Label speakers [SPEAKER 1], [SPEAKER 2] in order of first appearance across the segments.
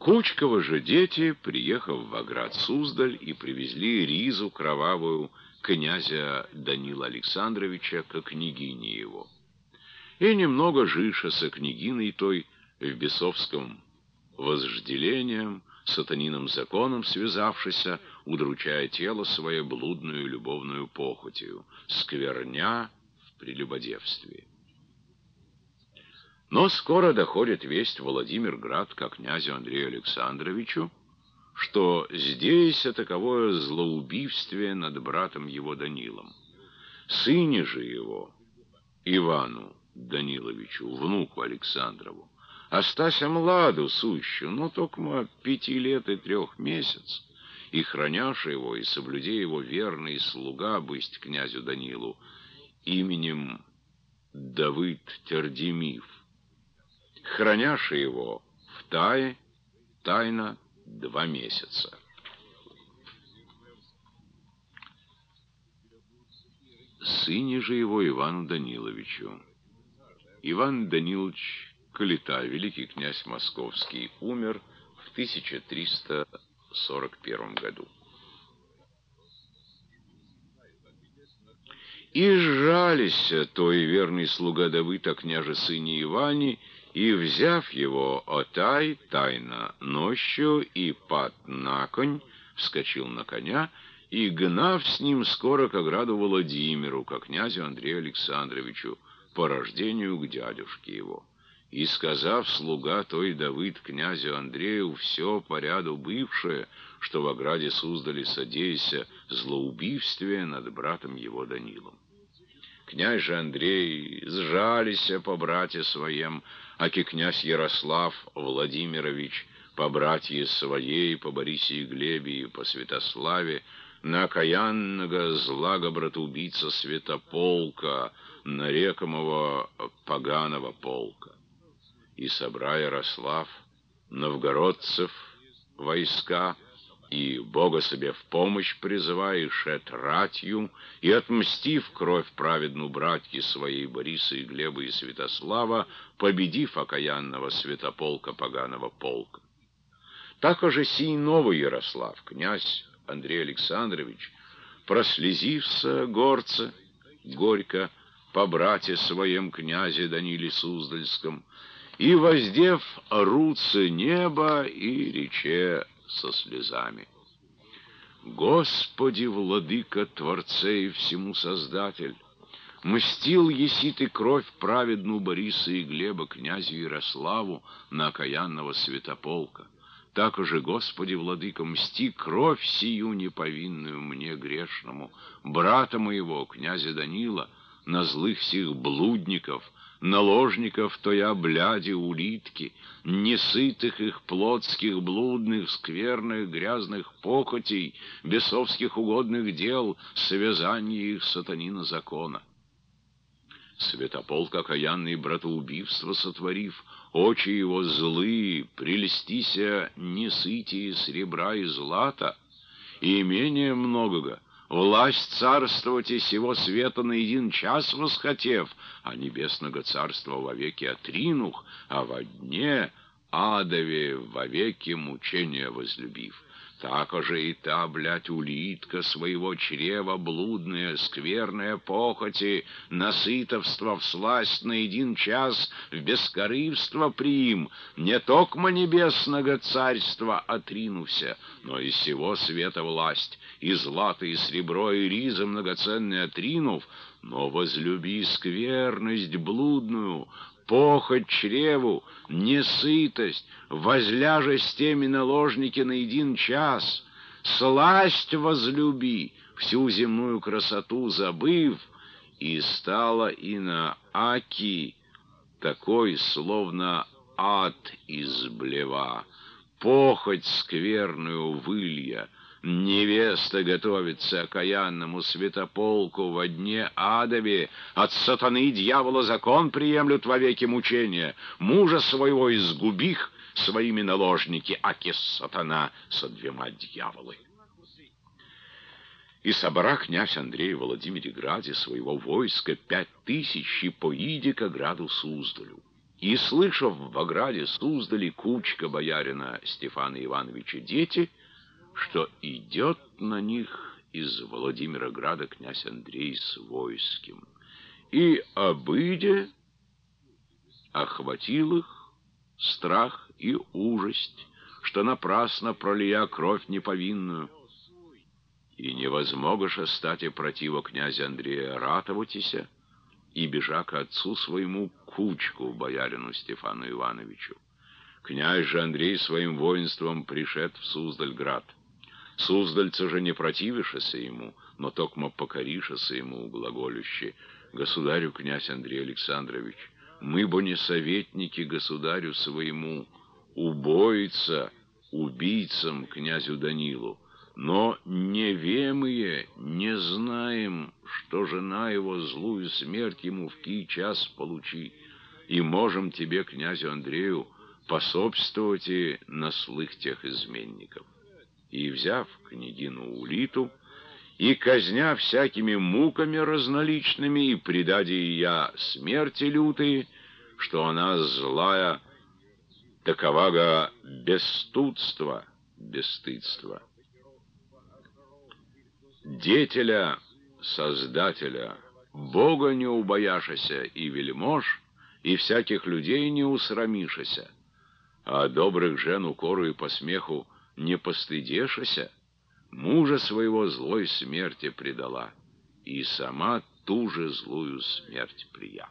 [SPEAKER 1] Кучковы же дети, приехав в оград Суздаль, и привезли ризу кровавую князя Данила Александровича ко княгине его. И немного жиша со княгиной той в бесовском возжделением, сатанином законом связавшися, удручая тело свое блудную любовную похотью, скверня в прелюбодевстве. Но скоро доходит весть в Владимирград ко князю Андрею Александровичу, что здесь таковое злоубийствие над братом его Данилом. Сыне же его, Ивану Даниловичу, внуку Александрову, остася младу сущу, но только 5 лет и 3 месяц, и храняша его, и соблюде его верный слуга бысть князю Данилу, именем Давыд Тердемив, храняша его тайно 2 месяца. Сыне же его Ивану Даниловичу. Иван Данилович Калита, великий князь московский, умер в 1341 году. И сжалися той верный слуга Давыд о княже сыне Иване, и, взяв его тайно нощью, и пад на конь, вскочил на коня, и, гнав с ним скоро к ограду Владимиру, ко князю Андрею Александровичу, по рождению к дядюшке его. И, сказав слуга той Давыд князю Андрею все по ряду бывшее, что в ограде Суздали содейся злоубийствие над братом его Данилом. Князь же Андрей сжалися по брате своем, аки князь Ярослав Владимирович по братье своей, по Борисе и Глебе и по Святославе, на окаянного злага братоубийца Святополка, нарекомого поганого полка. И собра Ярослав новгородцев войска, и Бога себе в помощь призывая, шед ратью, и, отмстив кровь праведну братьи своей Бориса и Глеба и Святослава, победив окаянного Святополка поганого полка. Так же сей новый Ярослав, князь Андрей Александрович, прослезився горце, горько, по брате своем князе Даниле Суздальском, и, воздев руцы неба, и рече со слезами: «Господи, владыка, Творце и всему Создатель, мстил еси ты кровь праведну Бориса и Глеба князю Ярославу на окаянного Святополка. Так же, Господи, владыка, мсти кровь сию неповинную мне грешному, брата моего, князя Данила, на злых сих блудников, наложников тоя бляди улитки, несытых их плотских, блудных, скверных, грязных похотей, бесовских угодных дел, связание их сатанина закона. Святополк окаянный братоубийство сотворив, очи его злые, прельстися несытие серебра и злата, и имение многого, власть царствовать и сего света на 1 час восхотев, а небесного царства вовеки отринух, а во дне адове вовеки мучения возлюбив. Так же и та, улитка своего чрева блудная, скверная похоти, насытовство всласть на 1 час в бескорывство приим, не токмо небесного царства отринуся, но и сего света власть, и злато, и сребро, и риза многоценные отринув, но возлюби скверность блудную, похоть чреву, несытость, возляже с теми наложники на 1 час, сласть возлюби, всю земную красоту забыв, и стала и на аки такой, словно ад изблева, похоть скверную вылья. Невеста готовится окаянному Святополку во дне адове, от сатаны и дьявола закон приемлют вовеки мучения, мужа своего изгубих своими наложники, аки сатана со 2 дьяволы. И собра князь Андрей в Владимирграде своего войска 5000 и поиди к ограду Суздалю. И, слышав в ограде Суздали кучка боярина Стефана Ивановича дети, что идет на них из Владимирограда князь Андрей с войским, и, обыдя, охватил их страх и ужасть, что напрасно пролия кровь неповинную, и невозмогоша стати противо князя Андрея ратоватися, и бежа к отцу своему кучку боярину Стефану Ивановичу. Князь же Андрей своим воинством пришед в Суздальград. Суздальцы же не противишися ему, но токмо покоришися ему глаголюще: «Государю, князь Андрей Александрович, мы бо не советники государю своему, убоица, убийцам князю Данилу, но невемые не знаем, что жена его злую смерть ему в кий час получи, и можем тебе, князю Андрею, пособствовать и на слых тех изменников». И, взяв княгину Улиту, и казня всякими муками разноличными, и предадя я смерти лютые, что она злая, таковага бесстудство, бесстыдство. Детеля, Создателя, Бога не убояшася, и вельмож, и всяких людей не усрамишася, а добрых жен укору и посмеху не постыдешася, мужа своего злой смерти предала, и сама ту же злую смерть прия.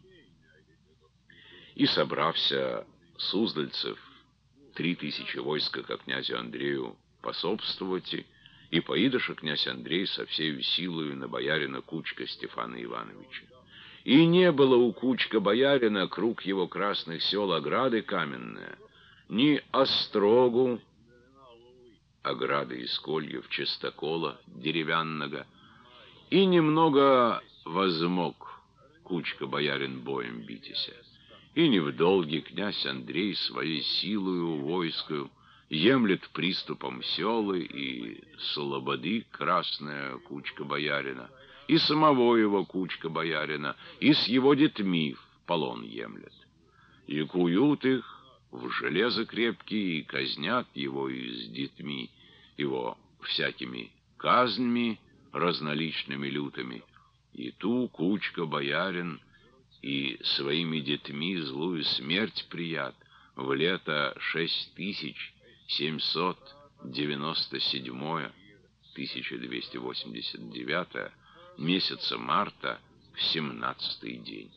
[SPEAKER 1] И, собрався суздальцев 3000 войска ко князю Андрею пособствовать, и поидоша князь Андрей со всею силою на боярина Кучка Стефана Ивановича. И не было у Кучка боярина круг его красных сел ограды каменная, ни острогу, ограды из кольев частокола деревянного, и немного возмог Кучка боярин боем битися. И не в долге князь Андрей своей силою войскою емлет приступом селы и слободы красная Кучка боярина, и самого его Кучка боярина, и с его детьми в полон емлет. И куют их в железо крепкие, и казнят его и с детьми его всякими казнями разноличными лютыми, и ту Кучка боярин и своими детьми злую смерть прият в лето 6797 1289 месяца марта в 17-й день.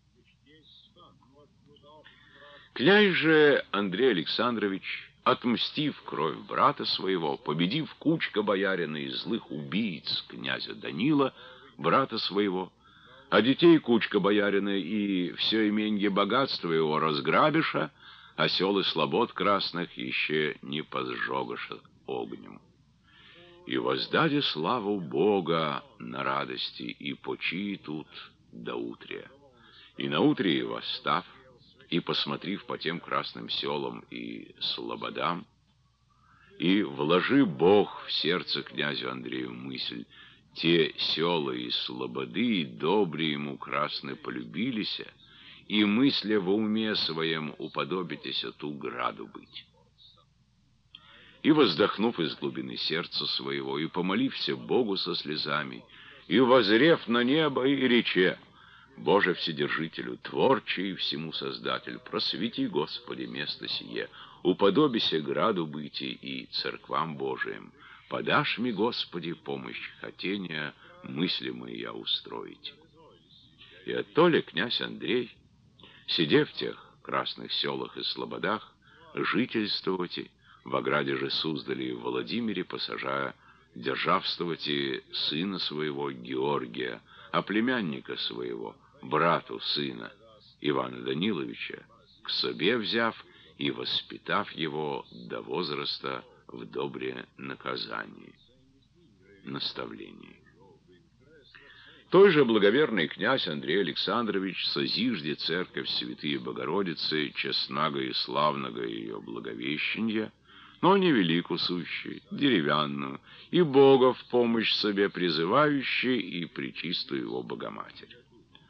[SPEAKER 1] Князь же Андрей Александрович, отмстив кровь брата своего, победив Кучка боярина и злых убийц князя Данила, брата своего, а детей Кучка боярина и все именье богатство его разграбиша, а сел и слобод красных еще не позжогаша огнем. И воздаде славу Бога на радости, и почи тут до утрия. И наутре восстав, и посмотрев по тем красным селам и слободам, и вложи Бог в сердце князю Андрею мысль: те села и слободы добре ему красны полюбилися, и мысля во уме своем уподобитеся ту граду быть. И, воздохнув из глубины сердца своего, и помолився Богу со слезами, и возрев на небо, и рече: «Боже Вседержителю, Творчий и всему Создатель, просвети, Господи, место сие, уподобися граду быти и церквам Божиим, подашь ми, Господи, помощь хотения мысли моя устроить». И оттоле князь Андрей, сидя в тех красных селах и слободах, жительствовать, в ограде же Суздали и в Владимире посажая державствовать и сына своего Георгия, а племянника своего, брату сына Ивана Даниловича, к себе взяв и воспитав его до возраста в добре наказании, наставлении. Той же благоверный князь Андрей Александрович созижде церковь Святые Богородицы, честного и славного ее благовещения, но не велику сущую, деревянную, и Бога в помощь себе призывающую, и пречистую его Богоматерь.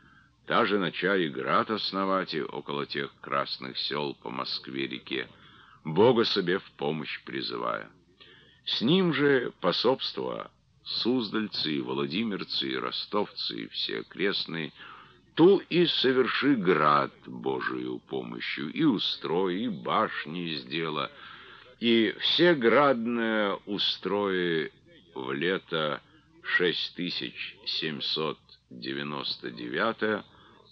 [SPEAKER 1] та же нача и град основати около тех красных сел по Москве-реке, Бога себе в помощь призывая. С ним же пособства суздальцы, и владимирцы, и ростовцы, и все окрестные, ту и соверши град Божию помощью, и устрой, и башни сдела, и все градное устрои в лето 6799,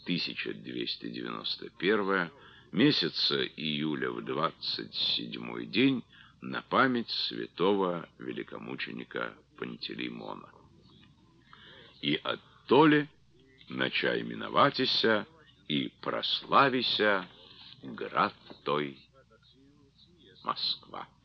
[SPEAKER 1] 1291, месяца июля в 27-й день, на память святого великомученика Пантелеймона. И оттоле начай именоватися и прославися град той Москва.